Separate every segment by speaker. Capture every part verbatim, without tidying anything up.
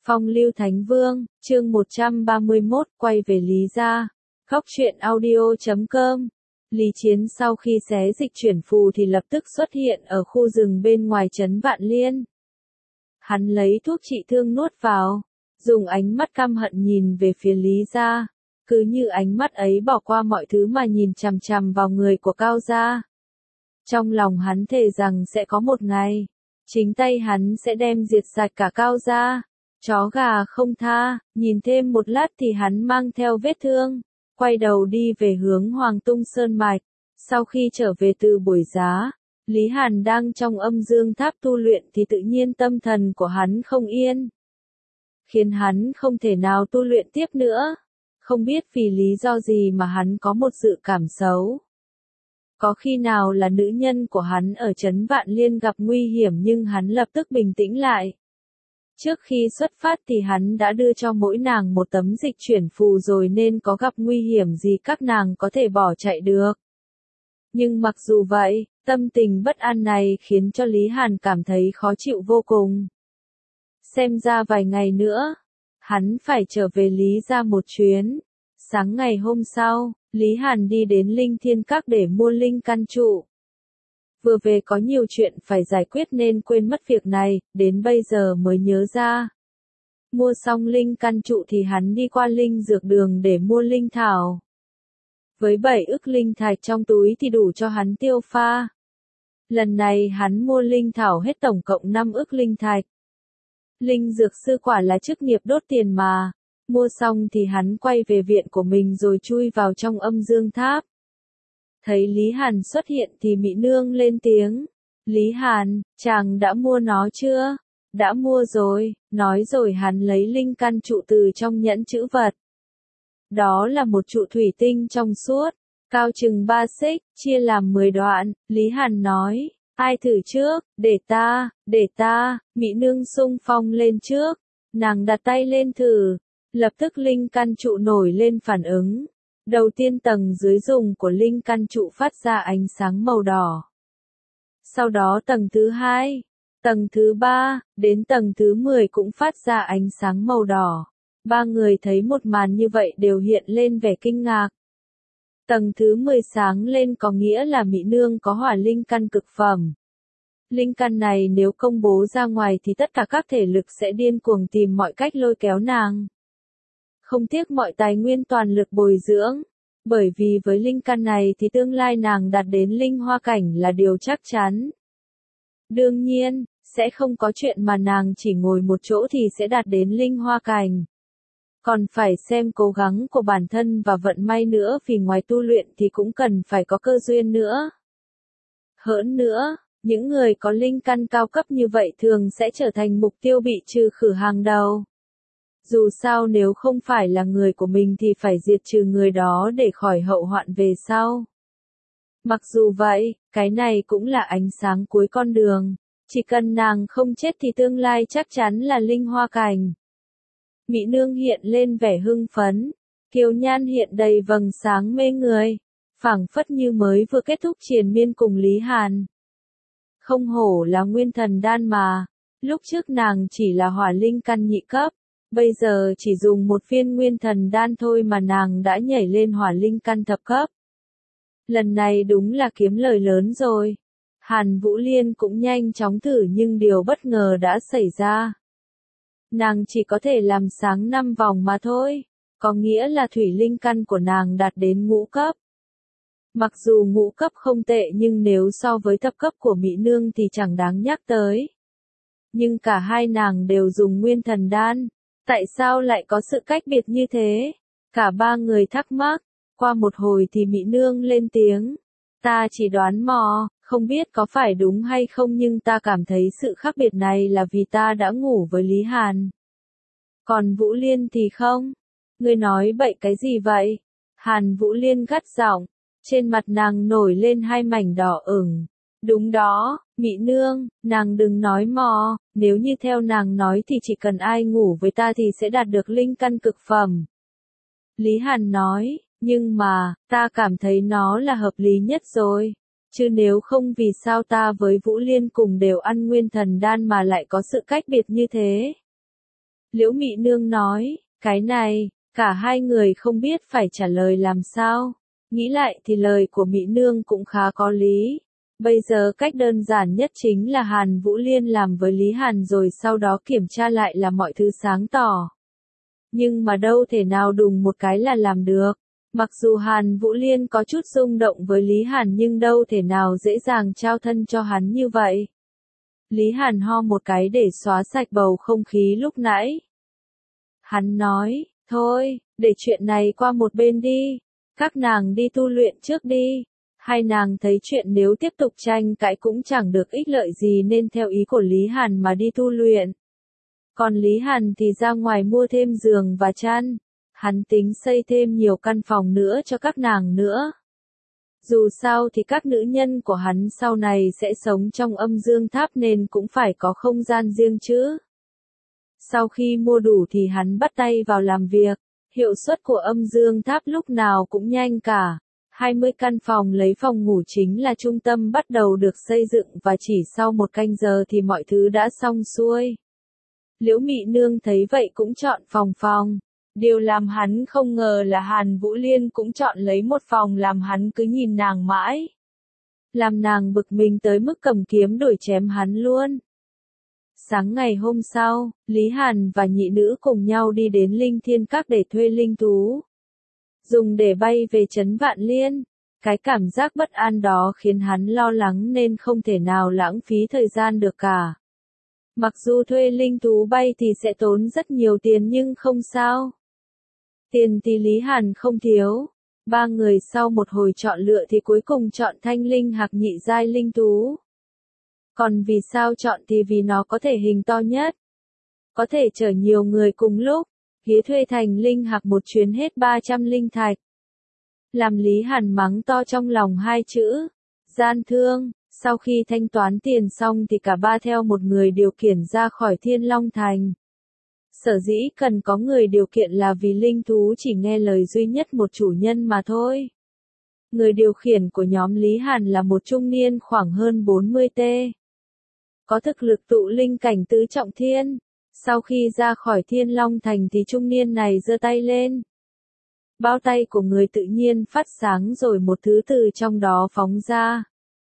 Speaker 1: Phong lưu Thánh Vương, chương một trăm ba mươi mốt, quay về Lý gia. Góc truyện audio chấm com. Lý Chiến sau khi xé dịch chuyển phù thì lập tức xuất hiện ở khu rừng bên ngoài trấn Vạn Liên. Hắn lấy thuốc trị thương nuốt vào, dùng ánh mắt căm hận nhìn về phía Lý gia, cứ như ánh mắt ấy bỏ qua mọi thứ mà nhìn chằm chằm vào người của Cao gia. Trong lòng hắn thề rằng sẽ có một ngày, chính tay hắn sẽ đem diệt sạch cả Cao gia. Chó gà không tha, nhìn thêm một lát thì hắn mang theo vết thương, quay đầu đi về hướng Hoàng Tung Sơn Mạch. Sau khi trở về từ buổi giá, Lý Hàn đang trong âm dương tháp tu luyện thì tự nhiên tâm thần của hắn không yên, khiến hắn không thể nào tu luyện tiếp nữa. Không biết vì lý do gì mà hắn có một dự cảm xấu. Có khi nào là nữ nhân của hắn ở trấn Vạn Liên gặp nguy hiểm nhưng hắn lập tức bình tĩnh lại. Trước khi xuất phát thì hắn đã đưa cho mỗi nàng một tấm dịch chuyển phù rồi nên có gặp nguy hiểm gì các nàng có thể bỏ chạy được. Nhưng mặc dù vậy, tâm tình bất an này khiến cho Lý Hàn cảm thấy khó chịu vô cùng. Xem ra vài ngày nữa, hắn phải trở về Lý gia một chuyến. Sáng ngày hôm sau, Lý Hàn đi đến Linh Thiên Các để mua linh căn trụ. Vừa về có nhiều chuyện phải giải quyết nên quên mất việc này, đến bây giờ mới nhớ ra. Mua xong linh căn trụ thì hắn đi qua linh dược đường để mua linh thảo. Với bảy ức linh thạch trong túi thì đủ cho hắn tiêu pha. Lần này hắn mua linh thảo hết tổng cộng năm ức linh thạch. Linh dược sư quả là chức nghiệp đốt tiền mà. Mua xong thì hắn quay về viện của mình rồi chui vào trong âm dương tháp. Thấy Lý Hàn xuất hiện thì Mị Nương lên tiếng. Lý Hàn, chàng đã mua nó chưa? Đã mua rồi, nói rồi hắn lấy linh căn trụ từ trong nhẫn chữ vật. Đó là một trụ thủy tinh trong suốt, cao chừng ba xích, chia làm mười đoạn. Lý Hàn nói, ai thử trước, để ta, để ta. Mị Nương xung phong lên trước, nàng đặt tay lên thử, lập tức linh căn trụ nổi lên phản ứng. Đầu tiên tầng dưới dùng của linh căn trụ phát ra ánh sáng màu đỏ. Sau đó tầng thứ hai, tầng thứ ba, đến tầng thứ mười cũng phát ra ánh sáng màu đỏ. Ba người thấy một màn như vậy đều hiện lên vẻ kinh ngạc. Tầng thứ mười sáng lên có nghĩa là Mị Nương có hỏa linh căn cực phẩm. Linh căn này nếu công bố ra ngoài thì tất cả các thể lực sẽ điên cuồng tìm mọi cách lôi kéo nàng. Không tiếc mọi tài nguyên toàn lực bồi dưỡng, bởi vì với linh căn này thì tương lai nàng đạt đến linh hoa cảnh là điều chắc chắn. Đương nhiên, sẽ không có chuyện mà nàng chỉ ngồi một chỗ thì sẽ đạt đến linh hoa cảnh. Còn phải xem cố gắng của bản thân và vận may nữa vì ngoài tu luyện thì cũng cần phải có cơ duyên nữa. Hơn nữa, những người có linh căn cao cấp như vậy thường sẽ trở thành mục tiêu bị trừ khử hàng đầu. Dù sao nếu không phải là người của mình thì phải diệt trừ người đó để khỏi hậu hoạn về sau. Mặc dù vậy, cái này cũng là ánh sáng cuối con đường. Chỉ cần nàng không chết thì tương lai chắc chắn là linh hoa cảnh. Mị Nương hiện lên vẻ hưng phấn. Kiều nhan hiện đầy vầng sáng mê người. Phảng phất như mới vừa kết thúc triền miên cùng Lý Hàn. Không hổ là nguyên thần đan mà. Lúc trước nàng chỉ là hỏa linh căn nhị cấp. Bây giờ chỉ dùng một viên nguyên thần đan thôi mà nàng đã nhảy lên hỏa linh căn thập cấp. Lần này đúng là kiếm lời lớn rồi. Hàn Vũ Liên cũng nhanh chóng thử nhưng điều bất ngờ đã xảy ra. Nàng chỉ có thể làm sáng năm vòng mà thôi, có nghĩa là thủy linh căn của nàng đạt đến ngũ cấp. Mặc dù ngũ cấp không tệ nhưng nếu so với thập cấp của Mị Nương thì chẳng đáng nhắc tới. Nhưng cả hai nàng đều dùng nguyên thần đan. Tại sao lại có sự cách biệt như thế? Cả ba người thắc mắc. Qua một hồi thì Mị Nương lên tiếng. Ta chỉ đoán mò, không biết có phải đúng hay không nhưng ta cảm thấy sự khác biệt này là vì ta đã ngủ với Lý Hàn. Còn Vũ Liên thì không? Ngươi nói bậy cái gì vậy? Hàn Vũ Liên gắt giọng, trên mặt nàng nổi lên hai mảnh đỏ ửng. Đúng đó, Mị Nương, nàng đừng nói mò, nếu như theo nàng nói thì chỉ cần ai ngủ với ta thì sẽ đạt được linh căn cực phẩm. Lý Hàn nói, nhưng mà, ta cảm thấy nó là hợp lý nhất rồi. Chứ nếu không vì sao ta với Vũ Liên cùng đều ăn nguyên thần đan mà lại có sự cách biệt như thế. Liễu Mị Nương nói, cái này, cả hai người không biết phải trả lời làm sao. Nghĩ lại thì lời của Mị Nương cũng khá có lý. Bây giờ cách đơn giản nhất chính là Hàn Vũ Liên làm với Lý Hàn rồi sau đó kiểm tra lại là mọi thứ sáng tỏ. Nhưng mà đâu thể nào đùng một cái là làm được. Mặc dù Hàn Vũ Liên có chút rung động với Lý Hàn nhưng đâu thể nào dễ dàng trao thân cho hắn như vậy. Lý Hàn ho một cái để xóa sạch bầu không khí lúc nãy. Hắn nói, thôi, để chuyện này qua một bên đi. Các nàng đi tu luyện trước đi. Hai nàng thấy chuyện nếu tiếp tục tranh cãi cũng chẳng được ích lợi gì nên theo ý của Lý Hàn mà đi tu luyện. Còn Lý Hàn thì ra ngoài mua thêm giường và chăn. Hắn tính xây thêm nhiều căn phòng nữa cho các nàng nữa. Dù sao thì các nữ nhân của hắn sau này sẽ sống trong âm dương tháp nên cũng phải có không gian riêng chứ. Sau khi mua đủ thì hắn bắt tay vào làm việc. Hiệu suất của âm dương tháp lúc nào cũng nhanh cả. hai mươi căn phòng lấy phòng ngủ chính là trung tâm bắt đầu được xây dựng và chỉ sau một canh giờ thì mọi thứ đã xong xuôi. Liễu Mị Nương thấy vậy cũng chọn phòng phòng. Điều làm hắn không ngờ là Hàn Vũ Liên cũng chọn lấy một phòng làm hắn cứ nhìn nàng mãi. Làm nàng bực mình tới mức cầm kiếm đuổi chém hắn luôn. Sáng ngày hôm sau, Lý Hàn và nhị nữ cùng nhau đi đến Linh Thiên Các để thuê linh thú. Dùng để bay về trấn Vạn Liên. Cái cảm giác bất an đó khiến hắn lo lắng nên không thể nào lãng phí thời gian được cả. Mặc dù thuê linh thú bay thì sẽ tốn rất nhiều tiền nhưng không sao. Tiền thì Lý Hàn không thiếu. Ba người sau một hồi chọn lựa thì cuối cùng chọn Thanh Linh Hạc nhị giai linh thú. Còn vì sao chọn thì vì nó có thể hình to nhất. Có thể chở nhiều người cùng lúc. Ghế thuê thành Linh Hạc một chuyến hết ba trăm linh thạch. Làm Lý Hàn mắng to trong lòng hai chữ. Gian thương. Sau khi thanh toán tiền xong thì cả ba theo một người điều khiển ra khỏi Thiên Long Thành. Sở dĩ cần có người điều khiển là vì linh thú chỉ nghe lời duy nhất một chủ nhân mà thôi. Người điều khiển của nhóm Lý Hàn là một trung niên khoảng hơn bốn mươi tuổi. Có thực lực tụ linh cảnh tứ trọng thiên. Sau khi ra khỏi Thiên Long Thành thì trung niên này giơ tay lên. Bao tay của người tự nhiên phát sáng rồi một thứ từ trong đó phóng ra.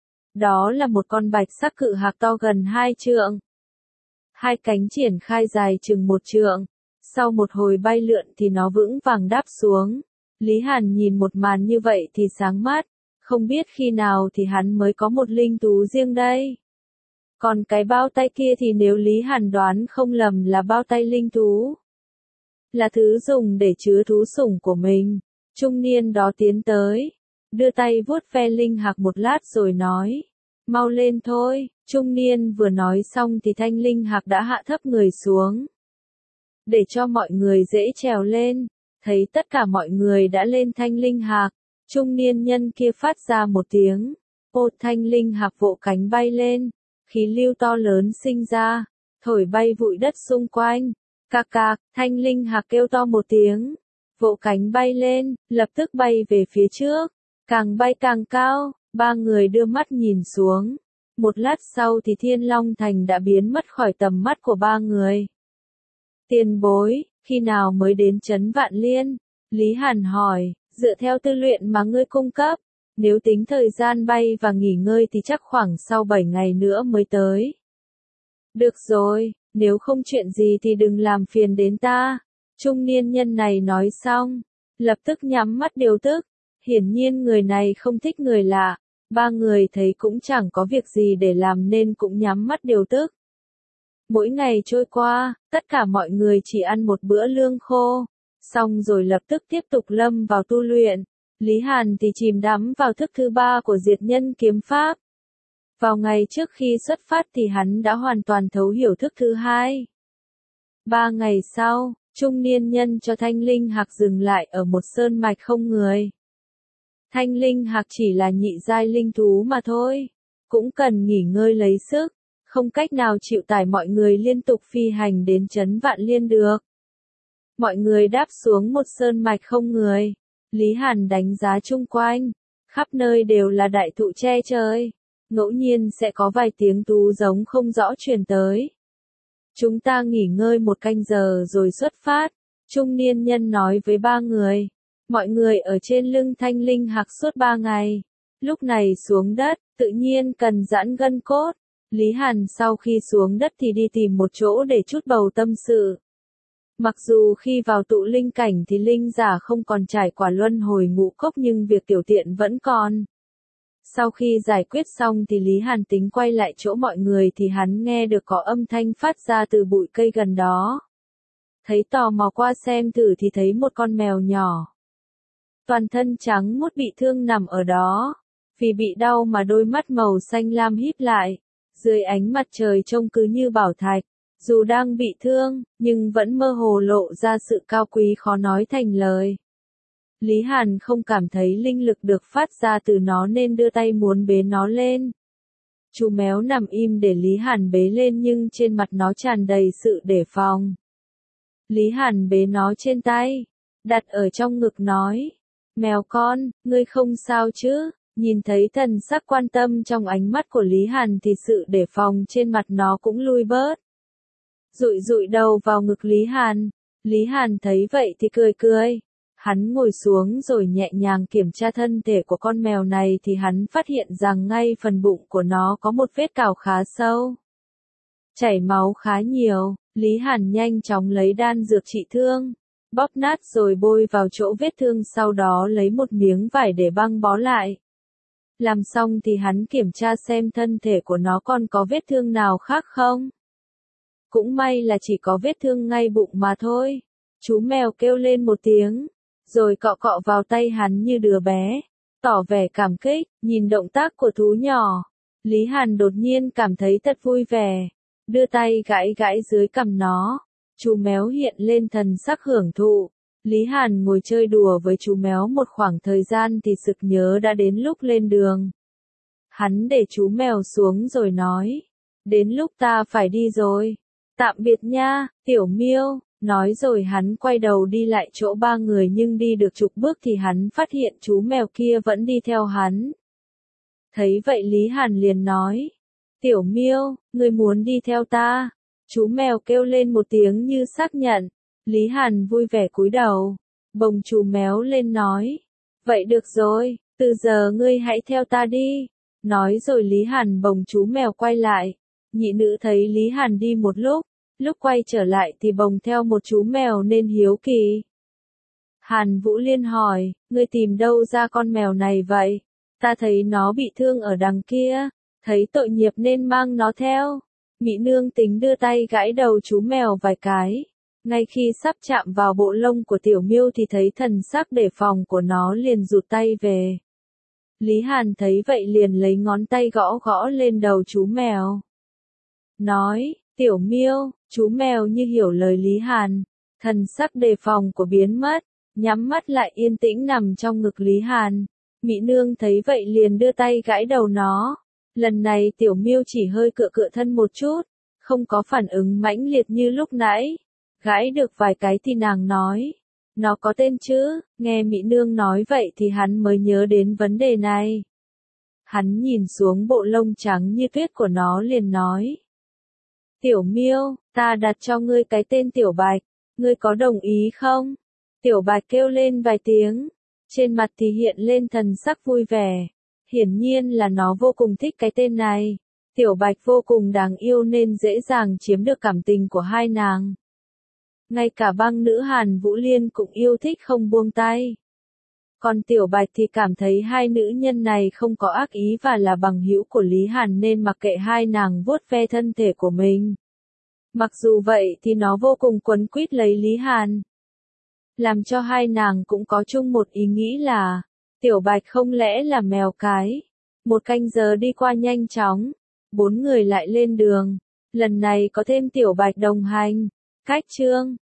Speaker 1: Đó là một con bạch sắc cự hạc to gần hai trượng. Hai cánh triển khai dài chừng một trượng. Sau một hồi bay lượn thì nó vững vàng đáp xuống. Lý Hàn nhìn một màn như vậy thì sáng mắt. Không biết khi nào thì hắn mới có một linh thú riêng đây. Còn cái bao tay kia thì nếu Lý Hàn đoán không lầm là bao tay linh thú. Là thứ dùng để chứa thú sủng của mình. Trung niên đó tiến tới. Đưa tay vuốt ve linh hạc một lát rồi nói. Mau lên thôi. Trung niên vừa nói xong thì thanh linh hạc đã hạ thấp người xuống. Để cho mọi người dễ trèo lên. Thấy tất cả mọi người đã lên thanh linh hạc. Trung niên nhân kia phát ra một tiếng. Ô thanh linh hạc vỗ cánh bay lên. Khí lưu to lớn sinh ra. Thổi bay bụi đất xung quanh. Cạc cạc, thanh linh hạc kêu to một tiếng. Vỗ cánh bay lên, lập tức bay về phía trước. Càng bay càng cao, ba người đưa mắt nhìn xuống. Một lát sau thì Thiên Long Thành đã biến mất khỏi tầm mắt của ba người. Tiền bối, khi nào mới đến trấn Vạn Liên? Lý Hàn hỏi, dựa theo tư luyện mà ngươi cung cấp. Nếu tính thời gian bay và nghỉ ngơi thì chắc khoảng sau bảy ngày nữa mới tới. Được rồi, nếu không chuyện gì thì đừng làm phiền đến ta. Trung niên nhân này nói xong, lập tức nhắm mắt điều tức. Hiển nhiên người này không thích người lạ. Ba người thấy cũng chẳng có việc gì để làm nên cũng nhắm mắt điều tức. Mỗi ngày trôi qua, tất cả mọi người chỉ ăn một bữa lương khô. Xong rồi lập tức tiếp tục lâm vào tu luyện. Lý Hàn thì chìm đắm vào thức thứ ba của diệt nhân kiếm pháp. Vào ngày trước khi xuất phát thì hắn đã hoàn toàn thấu hiểu thức thứ hai. Ba ngày sau, trung niên nhân cho thanh linh hạc dừng lại ở một sơn mạch không người. Thanh linh hạc chỉ là nhị giai linh thú mà thôi. Cũng cần nghỉ ngơi lấy sức. Không cách nào chịu tải mọi người liên tục phi hành đến trấn Vạn Liên được. Mọi người đáp xuống một sơn mạch không người. Lý Hàn đánh giá chung quanh. Khắp nơi đều là đại thụ che trời. Ngẫu nhiên sẽ có vài tiếng tú giống không rõ truyền tới. Chúng ta nghỉ ngơi một canh giờ rồi xuất phát, trung niên nhân nói với ba người. Mọi người ở trên lưng Thanh Linh Hạc suốt ba ngày. Lúc này xuống đất, tự nhiên cần giãn gân cốt. Lý Hàn sau khi xuống đất thì đi tìm một chỗ để chút bầu tâm sự. Mặc dù khi vào tụ linh cảnh thì linh giả không còn trải qua luân hồi ngũ cốc nhưng việc tiểu tiện vẫn còn. Sau khi giải quyết xong thì Lý Hàn tính quay lại chỗ mọi người thì hắn nghe được có âm thanh phát ra từ bụi cây gần đó. Thấy tò mò qua xem thử thì thấy một con mèo nhỏ. Toàn thân trắng muốt bị thương nằm ở đó. Vì bị đau mà đôi mắt màu xanh lam híp lại. Dưới ánh mặt trời trông cứ như bảo thạch. Dù đang bị thương, nhưng vẫn mơ hồ lộ ra sự cao quý khó nói thành lời. Lý Hàn không cảm thấy linh lực được phát ra từ nó nên đưa tay muốn bế nó lên. Chú mèo nằm im để Lý Hàn bế lên nhưng trên mặt nó tràn đầy sự đề phòng. Lý Hàn bế nó trên tay, đặt ở trong ngực nói. Mèo con, ngươi không sao chứ? Nhìn thấy thần sắc quan tâm trong ánh mắt của Lý Hàn thì sự đề phòng trên mặt nó cũng lui bớt. Dụi dụi đầu vào ngực Lý Hàn. Lý Hàn thấy vậy thì cười cười. Hắn ngồi xuống rồi nhẹ nhàng kiểm tra thân thể của con mèo này thì hắn phát hiện rằng ngay phần bụng của nó có một vết cào khá sâu. Chảy máu khá nhiều, Lý Hàn nhanh chóng lấy đan dược trị thương, bóp nát rồi bôi vào chỗ vết thương sau đó lấy một miếng vải để băng bó lại. Làm xong thì hắn kiểm tra xem thân thể của nó còn có vết thương nào khác không. Cũng may là chỉ có vết thương ngay bụng mà thôi. Chú mèo kêu lên một tiếng, rồi cọ cọ vào tay hắn như đứa bé, tỏ vẻ cảm kích. Nhìn động tác của thú nhỏ, Lý Hàn đột nhiên cảm thấy thật vui vẻ, đưa tay gãi gãi dưới cằm nó. Chú mèo hiện lên thần sắc hưởng thụ. Lý Hàn ngồi chơi đùa với chú mèo một khoảng thời gian thì sực nhớ đã đến lúc lên đường. Hắn để chú mèo xuống rồi nói, đến lúc ta phải đi rồi. Tạm biệt nha, Tiểu Miêu. Nói rồi hắn quay đầu đi lại chỗ ba người nhưng đi được chục bước thì hắn phát hiện chú mèo kia vẫn đi theo hắn. Thấy vậy Lý Hàn liền nói, Tiểu Miêu, ngươi muốn đi theo ta? Chú mèo kêu lên một tiếng như xác nhận. Lý Hàn vui vẻ cúi đầu, bồng chú mèo lên nói, vậy được rồi, từ giờ ngươi hãy theo ta đi. Nói rồi Lý Hàn bồng chú mèo quay lại. Nhị nữ thấy Lý Hàn đi một lúc, lúc quay trở lại thì bồng theo một chú mèo nên hiếu kỳ. Hàn Vũ Liên hỏi, ngươi tìm đâu ra con mèo này vậy? Ta thấy nó bị thương ở đằng kia, thấy tội nghiệp nên mang nó theo. Mỹ nương tính đưa tay gãi đầu chú mèo vài cái. Ngay khi sắp chạm vào bộ lông của Tiểu Miêu thì thấy thần sắc đề phòng của nó liền rụt tay về. Lý Hàn thấy vậy liền lấy ngón tay gõ gõ lên đầu chú mèo. Nói, Tiểu Miêu. Chú mèo như hiểu lời Lý Hàn, thần sắc đề phòng của biến mất, nhắm mắt lại yên tĩnh nằm trong ngực Lý Hàn. Mỹ nương thấy vậy liền đưa tay gãi đầu nó. Lần này Tiểu Miêu chỉ hơi cựa cựa thân một chút, không có phản ứng mãnh liệt như lúc nãy. Gãi được vài cái thì nàng nói, nó có tên chứ? Nghe Mỹ nương nói vậy thì hắn mới nhớ đến vấn đề này. Hắn nhìn xuống bộ lông trắng như tuyết của nó liền nói, Tiểu Miêu, ta đặt cho ngươi cái tên Tiểu Bạch, ngươi có đồng ý không? Tiểu Bạch kêu lên vài tiếng, trên mặt thì hiện lên thần sắc vui vẻ. Hiển nhiên là nó vô cùng thích cái tên này. Tiểu Bạch vô cùng đáng yêu nên dễ dàng chiếm được cảm tình của hai nàng. Ngay cả băng nữ Hàn Vũ Liên cũng yêu thích không buông tay. Còn Tiểu Bạch thì cảm thấy hai nữ nhân này không có ác ý và là bằng hữu của Lý Hàn nên mặc kệ hai nàng vuốt ve thân thể của mình. Mặc dù vậy thì nó vô cùng quấn quýt lấy Lý Hàn. Làm cho hai nàng cũng có chung một ý nghĩ là, Tiểu Bạch không lẽ là mèo cái. Một canh giờ đi qua nhanh chóng, bốn người lại lên đường. Lần này có thêm Tiểu Bạch đồng hành. Cách chương